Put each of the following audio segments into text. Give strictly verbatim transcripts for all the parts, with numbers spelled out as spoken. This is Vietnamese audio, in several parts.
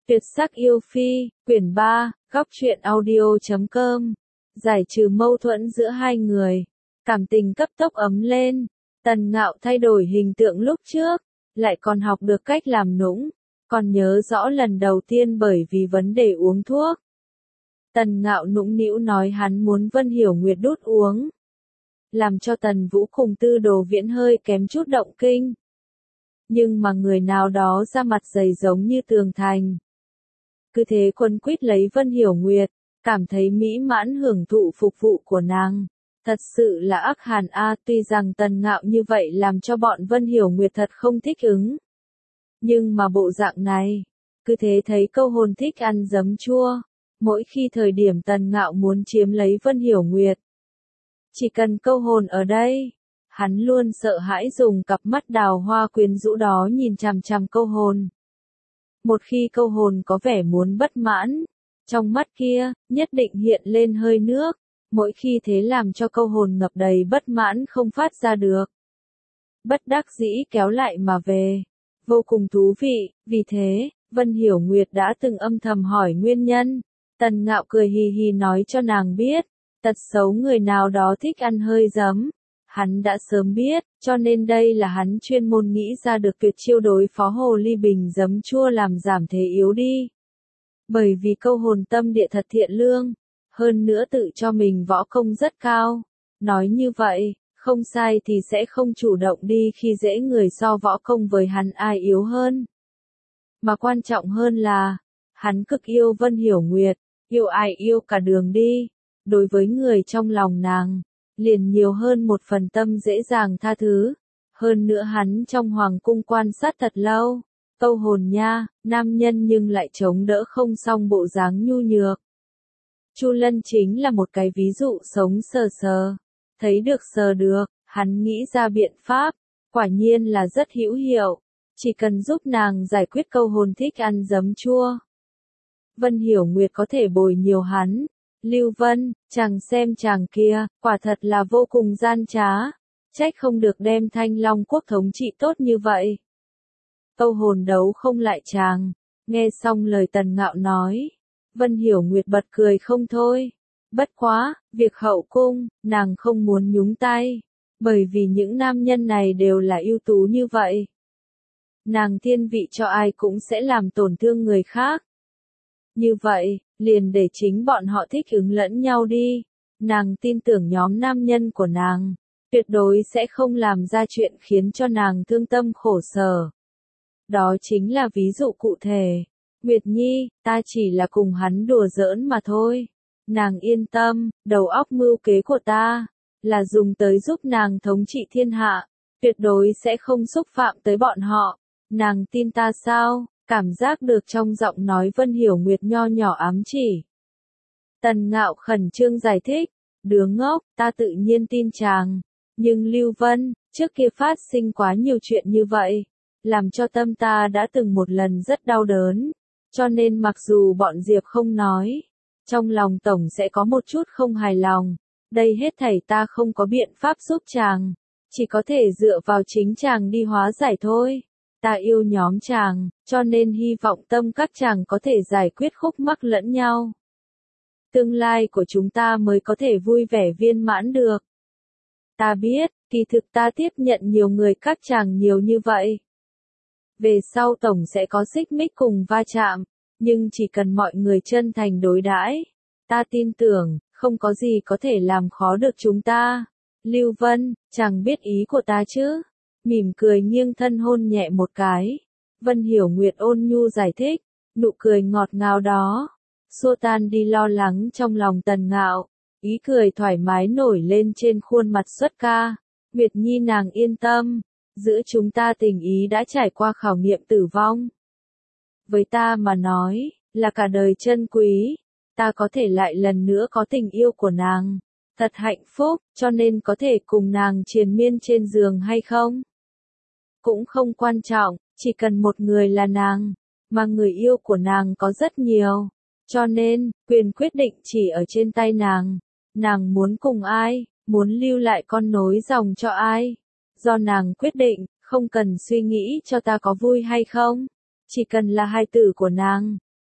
Tuyệt sắc yêu phi, quyển ba, góc truyện audio chấm com. Giải trừ mâu thuẫn giữa hai người. Cảm tình cấp tốc ấm lên. Tần Ngạo thay đổi hình tượng lúc trước, lại còn học được cách làm nũng. Còn nhớ rõ lần đầu tiên bởi vì vấn đề uống thuốc. Tần Ngạo nũng nĩu nói hắn muốn Vân Hiểu Nguyệt đút uống. Làm cho Tần Vũ cùng Tư Đồ Viễn hơi kém chút động kinh. Nhưng mà người nào đó ra mặt dày giống như tường thành. Cứ thế quấn quýt lấy Vân Hiểu Nguyệt, cảm thấy mỹ mãn hưởng thụ phục vụ của nàng. Thật sự là ác hàn a, tuy rằng Tần Ngạo như vậy làm cho bọn Vân Hiểu Nguyệt thật không thích ứng. Nhưng mà bộ dạng này, cứ thế thấy câu hồn thích ăn giấm chua. Mỗi khi thời điểm Tần Ngạo muốn chiếm lấy Vân Hiểu Nguyệt, chỉ cần câu hồn ở đây, hắn luôn sợ hãi dùng cặp mắt đào hoa quyến rũ đó nhìn chằm chằm câu hồn. Một khi câu hồn có vẻ muốn bất mãn, trong mắt kia, nhất định hiện lên hơi nước, mỗi khi thế làm cho câu hồn ngập đầy bất mãn không phát ra được. Bất đắc dĩ kéo lại mà về. Vô cùng thú vị, vì thế, Vân Hiểu Nguyệt đã từng âm thầm hỏi nguyên nhân. Tần Ngạo cười hì hì nói cho nàng biết, tật xấu người nào đó thích ăn hơi giấm. Hắn đã sớm biết, cho nên đây là hắn chuyên môn nghĩ ra được tuyệt chiêu đối phó hồ ly bình giấm chua làm giảm thế yếu đi. Bởi vì câu hồn tâm địa thật thiện lương, hơn nữa tự cho mình võ công rất cao. Nói như vậy, không sai thì sẽ không chủ động đi khi dễ người so võ công với hắn ai yếu hơn. Mà quan trọng hơn là, hắn cực yêu Vân Hiểu Nguyệt, yêu ai yêu cả đường đi. Đối với người trong lòng nàng, liền nhiều hơn một phần tâm dễ dàng tha thứ. Hơn nữa hắn trong hoàng cung quan sát thật lâu. Câu hồn nha, nam nhân nhưng lại chống đỡ không xong bộ dáng nhu nhược. Chu Lân chính là một cái ví dụ sống sờ sờ. Thấy được sờ được, hắn nghĩ ra biện pháp, quả nhiên là rất hữu hiệu. Chỉ cần giúp nàng giải quyết câu hồn thích ăn giấm chua. Vân Hiểu Nguyệt có thể bồi nhiều hắn. Lưu Vân, chàng xem chàng kia, quả thật là vô cùng gian trá. Trách không được đem Thanh Long quốc thống trị tốt như vậy. Câu hồn đấu không lại chàng. Nghe xong lời Tần Ngạo nói, Vân Hiểu Nguyệt bật cười không thôi. Bất quá, việc hậu cung, nàng không muốn nhúng tay. Bởi vì những nam nhân này đều là ưu tú như vậy. Nàng thiên vị cho ai cũng sẽ làm tổn thương người khác. Như vậy, liền để chính bọn họ thích ứng lẫn nhau đi. Nàng tin tưởng nhóm nam nhân của nàng, tuyệt đối sẽ không làm ra chuyện khiến cho nàng thương tâm khổ sở. Đó chính là ví dụ cụ thể. Nguyệt Nhi, ta chỉ là cùng hắn đùa giỡn mà thôi. Nàng yên tâm, đầu óc mưu kế của ta, là dùng tới giúp nàng thống trị thiên hạ, tuyệt đối sẽ không xúc phạm tới bọn họ. Nàng tin ta sao? Cảm giác được trong giọng nói Vân Hiểu Nguyệt nho nhỏ ám chỉ. Tần Ngạo khẩn trương giải thích, đứa ngốc, ta tự nhiên tin chàng. Nhưng Lưu Vân, trước kia phát sinh quá nhiều chuyện như vậy, làm cho tâm ta đã từng một lần rất đau đớn. Cho nên mặc dù bọn Diệp không nói, trong lòng tổng sẽ có một chút không hài lòng. Đây hết thảy ta không có biện pháp giúp chàng, chỉ có thể dựa vào chính chàng đi hóa giải thôi. Ta yêu nhóm chàng, cho nên hy vọng tâm các chàng có thể giải quyết khúc mắc lẫn nhau. Tương lai của chúng ta mới có thể vui vẻ viên mãn được. Ta biết, kỳ thực ta tiếp nhận nhiều người các chàng nhiều như vậy. Về sau tổng sẽ có xích mích cùng va chạm, nhưng chỉ cần mọi người chân thành đối đãi, ta tin tưởng, không có gì có thể làm khó được chúng ta. Lưu Vân, chàng biết ý của ta chứ? Mỉm cười nghiêng thân hôn nhẹ một cái. Vân Hiểu Nguyệt ôn nhu giải thích, nụ cười ngọt ngào đó, xua tan đi lo lắng trong lòng Tần Ngạo. Ý cười thoải mái nổi lên trên khuôn mặt xuất ca. Nguyệt Nhi nàng yên tâm, giữa chúng ta tình ý đã trải qua khảo nghiệm tử vong. Với ta mà nói, là cả đời chân quý. Ta có thể lại lần nữa có tình yêu của nàng. Thật hạnh phúc, cho nên có thể cùng nàng triền miên trên giường hay không? Cũng không quan trọng, chỉ cần một người là nàng, mà người yêu của nàng có rất nhiều. Cho nên, quyền quyết định chỉ ở trên tay nàng. Nàng muốn cùng ai, muốn lưu lại con nối dòng cho ai. Do nàng quyết định, không cần suy nghĩ cho ta có vui hay không. Chỉ cần là hài tử của nàng,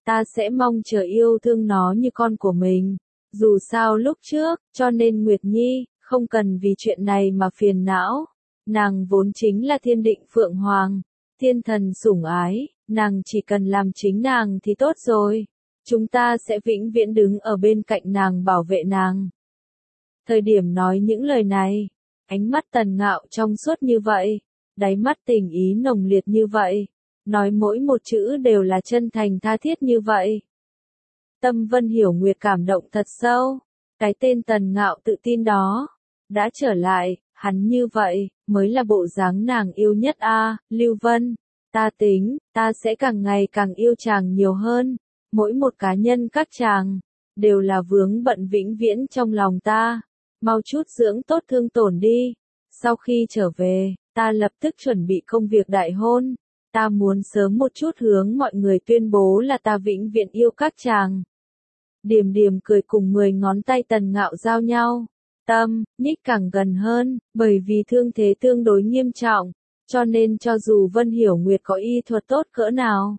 ta sẽ mong chờ yêu thương nó như con của mình. Dù sao lúc trước, cho nên Nguyệt Nhi, không cần vì chuyện này mà phiền não. Nàng vốn chính là thiên định phượng hoàng, thiên thần sủng ái, nàng chỉ cần làm chính nàng thì tốt rồi. Chúng ta sẽ vĩnh viễn đứng ở bên cạnh nàng bảo vệ nàng. Thời điểm nói những lời này, ánh mắt Tần Ngạo trong suốt như vậy, đáy mắt tình ý nồng liệt như vậy, nói mỗi một chữ đều là chân thành tha thiết như vậy. Tâm Vân Hiểu Nguyệt cảm động thật sâu, cái tên Tần Ngạo tự tin đó, đã trở lại, hắn như vậy, mới là bộ dáng nàng yêu nhất a. À, Lưu Vân, ta tính, ta sẽ càng ngày càng yêu chàng nhiều hơn, mỗi một cá nhân các chàng, đều là vướng bận vĩnh viễn trong lòng ta, mau chút dưỡng tốt thương tổn đi, sau khi trở về, ta lập tức chuẩn bị công việc đại hôn, ta muốn sớm một chút hướng mọi người tuyên bố là ta vĩnh viễn yêu các chàng. Điềm điềm cười cùng mười ngón tay Tần Ngạo giao nhau, tâm, nhích càng gần hơn, bởi vì thương thế tương đối nghiêm trọng, cho nên cho dù Vân Hiểu Nguyệt có y thuật tốt cỡ nào,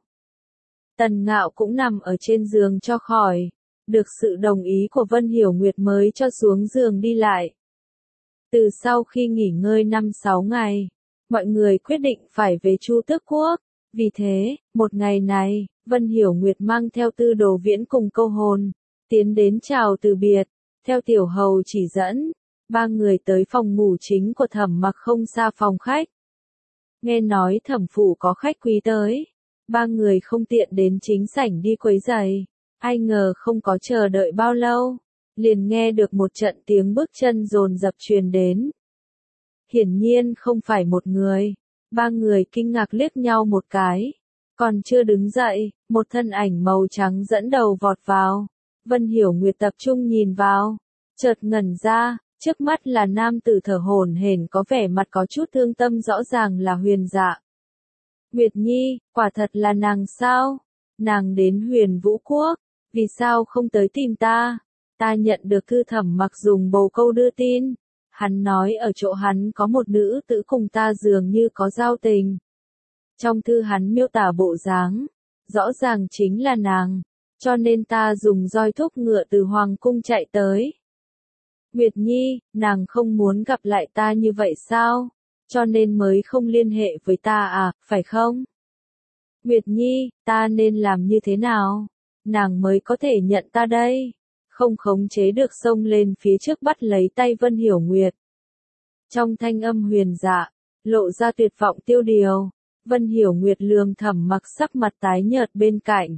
Tần Ngạo cũng nằm ở trên giường cho khỏi, được sự đồng ý của Vân Hiểu Nguyệt mới cho xuống giường đi lại. Từ sau khi nghỉ ngơi năm sáu ngày, mọi người quyết định phải về Chu Tước Quốc, vì thế, một ngày này, Vân Hiểu Nguyệt mang theo Tư Đồ Viễn cùng Câu Hồn, tiến đến chào từ biệt, theo tiểu hầu chỉ dẫn, ba người tới phòng ngủ chính của Thẩm Mặc không xa phòng khách. Nghe nói Thẩm phủ có khách quý tới, ba người không tiện đến chính sảnh đi quấy giày, ai ngờ không có chờ đợi bao lâu, liền nghe được một trận tiếng bước chân dồn dập truyền đến. Hiển nhiên không phải một người, ba người kinh ngạc liếc nhau một cái, còn chưa đứng dậy, một thân ảnh màu trắng dẫn đầu vọt vào. Vân Hiểu Nguyệt tập trung nhìn vào, chợt ngẩn ra, trước mắt là nam tử thở hổn hển có vẻ mặt có chút thương tâm rõ ràng là Huyền Dạ. Nguyệt Nhi, quả thật là nàng sao? Nàng đến Huyền Vũ Quốc, vì sao không tới tìm ta? Ta nhận được thư Thẩm Mặc dùng bồ câu đưa tin, hắn nói ở chỗ hắn có một nữ tử cùng ta dường như có giao tình. Trong thư hắn miêu tả bộ dáng, rõ ràng chính là nàng, cho nên ta dùng roi thúc ngựa từ Hoàng cung chạy tới. Nguyệt Nhi, nàng không muốn gặp lại ta như vậy sao? Cho nên mới không liên hệ với ta à, phải không? Nguyệt Nhi, ta nên làm như thế nào? Nàng mới có thể nhận ta đây? Không khống chế được xông lên phía trước bắt lấy tay Vân Hiểu Nguyệt. Trong thanh âm Huyền Dạ, lộ ra tuyệt vọng tiêu điều, Vân Hiểu Nguyệt lườm Thẩm Mặc sắc mặt tái nhợt bên cạnh.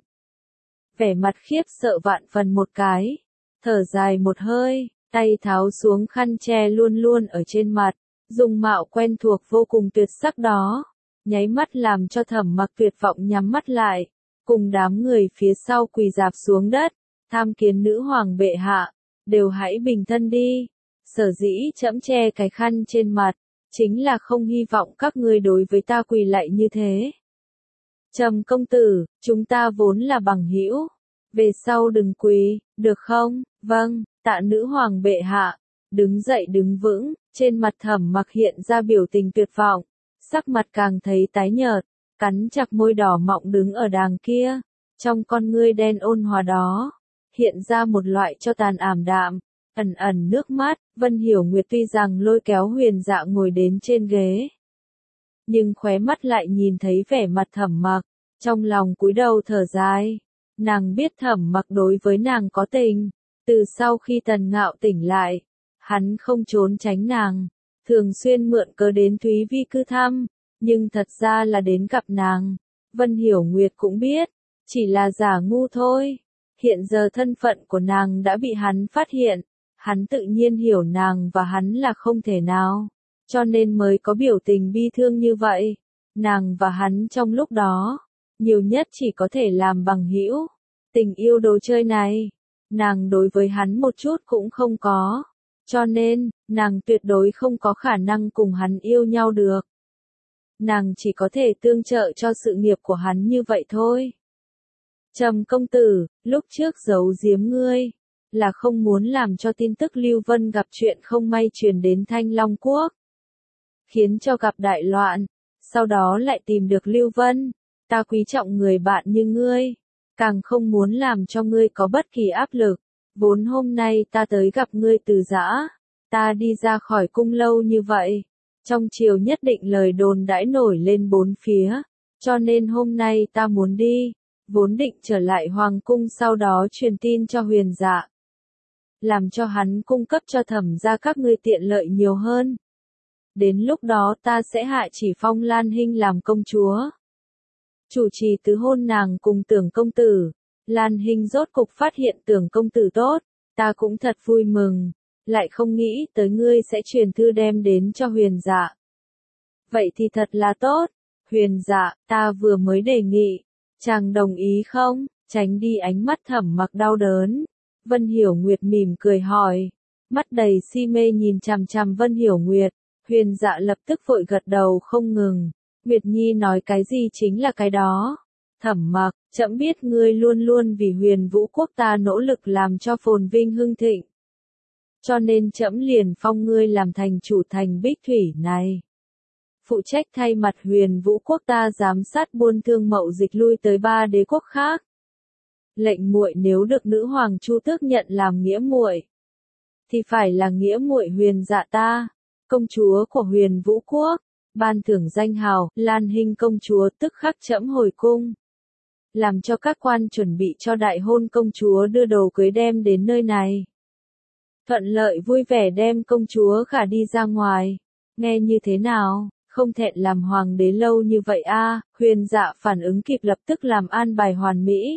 Vẻ mặt khiếp sợ vạn phần một cái, thở dài một hơi, tay tháo xuống khăn che luôn luôn ở trên mặt, dung mạo quen thuộc vô cùng tuyệt sắc đó, nháy mắt làm cho Thẩm Mặc tuyệt vọng nhắm mắt lại, cùng đám người phía sau quỳ rạp xuống đất, tham kiến nữ hoàng bệ hạ, đều hãy bình thân đi, sở dĩ trẫm che cái khăn trên mặt, chính là không hy vọng các ngươi đối với ta quỳ lạy như thế. Trầm công tử, chúng ta vốn là bằng hữu, về sau đừng quỳ, được không? Vâng, tạ nữ hoàng bệ hạ. Đứng dậy đứng vững, trên mặt Thẩm Mặc hiện ra biểu tình tuyệt vọng, sắc mặt càng thấy tái nhợt, cắn chặt môi đỏ mọng đứng ở đàng kia, trong con ngươi đen ôn hòa đó, hiện ra một loại cho tàn ảm đạm, ẩn ẩn nước mắt. Vân Hiểu Nguyệt tuy rằng lôi kéo Huyền Dạ ngồi đến trên ghế, nhưng khóe mắt lại nhìn thấy vẻ mặt Thẩm Mặc, trong lòng cúi đầu thở dài. Nàng biết Thẩm Mặc đối với nàng có tình, từ sau khi Tần Ngạo tỉnh lại, hắn không trốn tránh nàng, thường xuyên mượn cớ đến Thúy Vi cư thăm, nhưng thật ra là đến gặp nàng. Vân Hiểu Nguyệt cũng biết, chỉ là giả ngu thôi. Hiện giờ thân phận của nàng đã bị hắn phát hiện, hắn tự nhiên hiểu nàng và hắn là không thể nào, cho nên mới có biểu tình bi thương như vậy. Nàng và hắn trong lúc đó, nhiều nhất chỉ có thể làm bằng hữu. Tình yêu đồ chơi này, nàng đối với hắn một chút cũng không có, cho nên, nàng tuyệt đối không có khả năng cùng hắn yêu nhau được. Nàng chỉ có thể tương trợ cho sự nghiệp của hắn như vậy thôi. Trầm công tử, lúc trước giấu giếm ngươi, là không muốn làm cho tin tức Lưu Vân gặp chuyện không may truyền đến Thanh Long Quốc, khiến cho gặp đại loạn, sau đó lại tìm được Lưu Vân. Ta quý trọng người bạn như ngươi, càng không muốn làm cho ngươi có bất kỳ áp lực. Vốn hôm nay ta tới gặp ngươi từ giã, ta đi ra khỏi cung lâu như vậy, trong triều nhất định lời đồn đãi nổi lên bốn phía, cho nên hôm nay ta muốn đi, vốn định trở lại hoàng cung sau đó truyền tin cho Huyền Dạ, làm cho hắn cung cấp cho Thẩm gia các ngươi tiện lợi nhiều hơn. Đến lúc đó ta sẽ hạ chỉ phong Lan Hinh làm công chúa, chủ trì tứ hôn nàng cùng Tưởng công tử. Lan Hinh rốt cục phát hiện Tưởng công tử tốt, ta cũng thật vui mừng, lại không nghĩ tới ngươi sẽ truyền thư đem đến cho Huyền Dạ. Vậy thì thật là tốt. Huyền Dạ, ta vừa mới đề nghị, chàng đồng ý không? Tránh đi ánh mắt Thẩm Mặc đau đớn. Vân Hiểu Nguyệt mỉm cười hỏi, mắt đầy si mê nhìn chằm chằm Vân Hiểu Nguyệt. Huyền Dạ lập tức vội gật đầu không ngừng. Nguyệt Nhi nói cái gì chính là cái đó. Thẩm Mặc, trẫm biết ngươi luôn luôn vì Huyền Vũ quốc ta nỗ lực làm cho phồn vinh hưng thịnh, cho nên trẫm liền phong ngươi làm thành chủ thành Bích Thủy này, phụ trách thay mặt Huyền Vũ quốc ta giám sát buôn thương mậu dịch lui tới ba đế quốc khác. Lệnh muội nếu được nữ hoàng Chu Tước nhận làm nghĩa muội, thì phải là nghĩa muội Huyền Dạ ta, công chúa của Huyền Vũ quốc, ban thưởng danh hào Lan Hinh công chúa, tức khắc trẫm hồi cung, làm cho các quan chuẩn bị cho đại hôn công chúa đưa đồ cưới đem đến nơi này. Thuận lợi vui vẻ đem công chúa gả đi ra ngoài. Nghe như thế nào, không thẹn làm hoàng đế lâu như vậy a? À? Huyền Dạ phản ứng kịp lập tức làm an bài hoàn mỹ.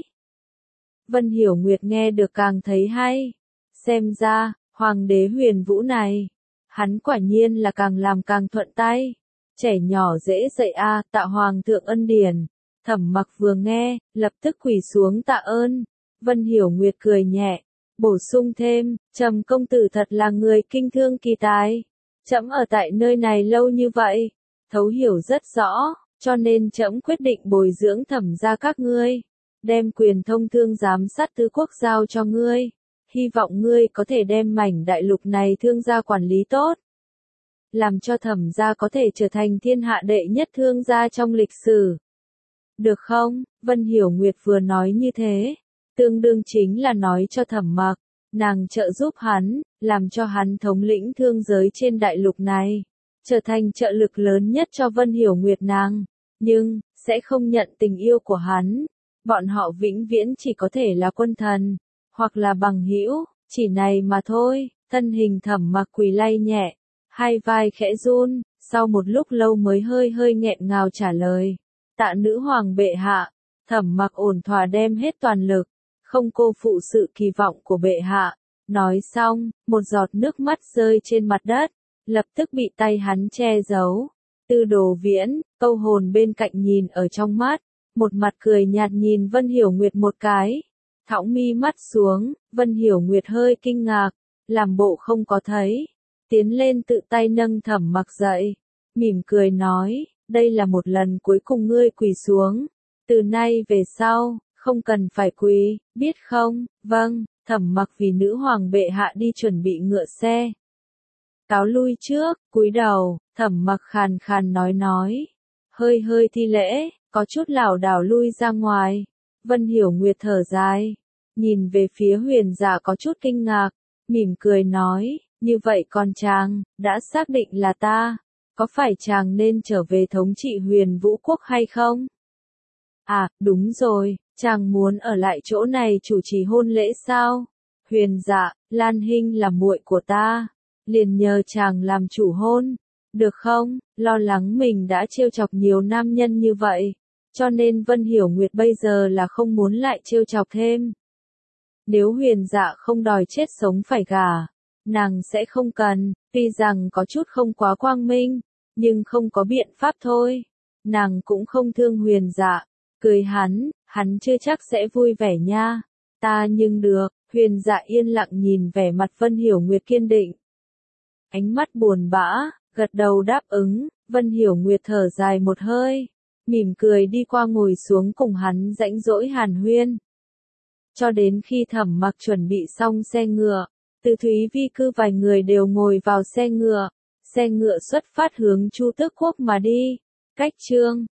Vân Hiểu Nguyệt nghe được càng thấy hay. Xem ra, hoàng đế Huyền Vũ này, hắn quả nhiên là càng làm càng thuận tay. Trẻ nhỏ dễ dạy a, à, tạ hoàng thượng ân điển. Thẩm Mặc vừa nghe, lập tức quỳ xuống tạ ơn. Vân Hiểu Nguyệt cười nhẹ, bổ sung thêm, Trầm công tử thật là người kinh thương kỳ tài. Trẫm ở tại nơi này lâu như vậy, thấu hiểu rất rõ, cho nên trẫm quyết định bồi dưỡng Thẩm gia các ngươi, đem quyền thông thương giám sát tứ quốc giao cho ngươi. Hy vọng ngươi có thể đem mảnh đại lục này thương gia quản lý tốt, làm cho Thẩm gia có thể trở thành thiên hạ đệ nhất thương gia trong lịch sử. Được không? Vân Hiểu Nguyệt vừa nói như thế, tương đương chính là nói cho Thẩm Mặc, nàng trợ giúp hắn, làm cho hắn thống lĩnh thương giới trên đại lục này, trở thành trợ lực lớn nhất cho Vân Hiểu Nguyệt nàng, nhưng sẽ không nhận tình yêu của hắn. Bọn họ vĩnh viễn chỉ có thể là quân thần, hoặc là bằng hữu, chỉ này mà thôi. Thân hình Thẩm Mặc quỳ lay nhẹ, hai vai khẽ run, sau một lúc lâu mới hơi hơi nghẹn ngào trả lời, tạ nữ hoàng bệ hạ. Thẩm Mặc ổn thỏa đem hết toàn lực, không cô phụ sự kỳ vọng của bệ hạ. Nói xong, một giọt nước mắt rơi trên mặt đất, lập tức bị tay hắn che giấu. Tư Đồ Viễn, câu hồn bên cạnh nhìn ở trong mắt, một mặt cười nhạt nhìn Vân Hiểu Nguyệt một cái, thõng mi mắt xuống. Vân Hiểu Nguyệt hơi kinh ngạc, làm bộ không có thấy, tiến lên tự tay nâng Thẩm Mặc dậy, mỉm cười nói, đây là một lần cuối cùng ngươi quỳ xuống, từ nay về sau, không cần phải quỳ, biết không? Vâng. Thẩm Mặc vì nữ hoàng bệ hạ đi chuẩn bị ngựa xe, cáo lui trước. Cúi đầu, Thẩm Mặc khàn khàn nói nói, hơi hơi thi lễ, có chút lảo đảo lui ra ngoài. Vân Hiểu Nguyệt thở dài, nhìn về phía Huyền Dạ có chút kinh ngạc, mỉm cười nói, như vậy con chàng, đã xác định là ta, có phải chàng nên trở về thống trị Huyền Vũ quốc hay không? À, đúng rồi, chàng muốn ở lại chỗ này chủ trì hôn lễ sao? Huyền Dạ, Lan Hinh là muội của ta, liền nhờ chàng làm chủ hôn, được không? Lo lắng mình đã trêu chọc nhiều nam nhân như vậy, cho nên Vân Hiểu Nguyệt bây giờ là không muốn lại trêu chọc thêm. Nếu Huyền Dạ không đòi chết sống phải gả, nàng sẽ không cần, tuy rằng có chút không quá quang minh, nhưng không có biện pháp thôi. Nàng cũng không thương Huyền Dạ, cười hắn, hắn chưa chắc sẽ vui vẻ nha. Ta nhưng được. Huyền Dạ yên lặng nhìn vẻ mặt Vân Hiểu Nguyệt kiên định, ánh mắt buồn bã, gật đầu đáp ứng. Vân Hiểu Nguyệt thở dài một hơi, mỉm cười đi qua ngồi xuống cùng hắn rãnh rỗi hàn huyên. Cho đến khi Thẩm Mặc chuẩn bị xong xe ngựa, Từ Thúy Vi cư vài người đều ngồi vào xe ngựa, xe ngựa xuất phát hướng Chu Tước quốc mà đi. Cách chương